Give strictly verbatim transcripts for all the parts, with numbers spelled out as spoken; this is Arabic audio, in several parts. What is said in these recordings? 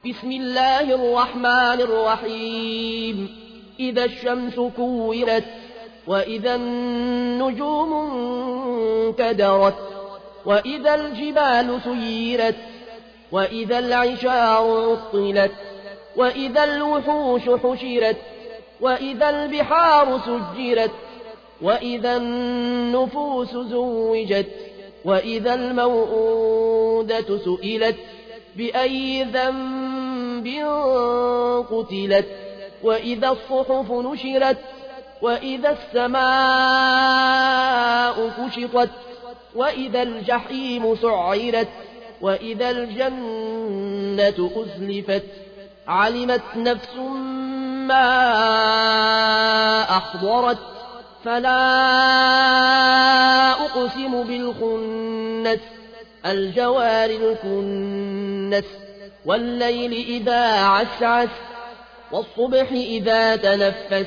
بسم الله الرحمن الرحيم إذا الشمس كورت وإذا النجوم انكدرت وإذا الجبال سيرت وإذا العشار عطلت وإذا الوحوش حشرت وإذا البحار سجرت وإذا النفوس زوجت وإذا الموءودة سئلت بأي ذنب قتلت وإذا الصحف نشرت وإذا السماء كشطت وإذا الجحيم سعرت وإذا الجنة أزلفت علمت نفس ما أحضرت فلا أقسم بالخنس الجوار الكنس والليل إذا عسعس والصبح إذا تنفس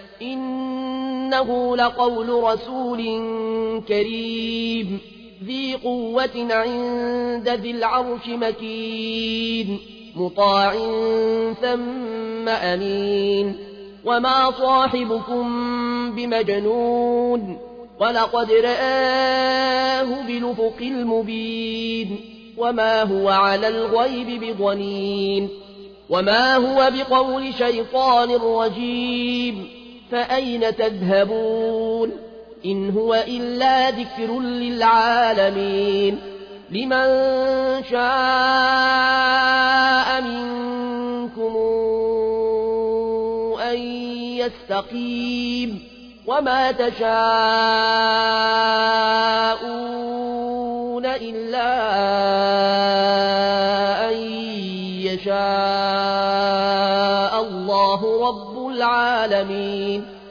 إنه لقول رسول كريم ذي قوة عند ذي العرش مكين مطاع ثم أمين وما صاحبكم بمجنون ولقد رآه بالأفق المبين وما هو على الغيب بضنين وما هو بقول شيطان رجيم فأين تذهبون إن هو إلا ذكر للعالمين لمن شاء منكم أن يستقيم وما تشاءون إلا أن يشاء الله رب العالمين.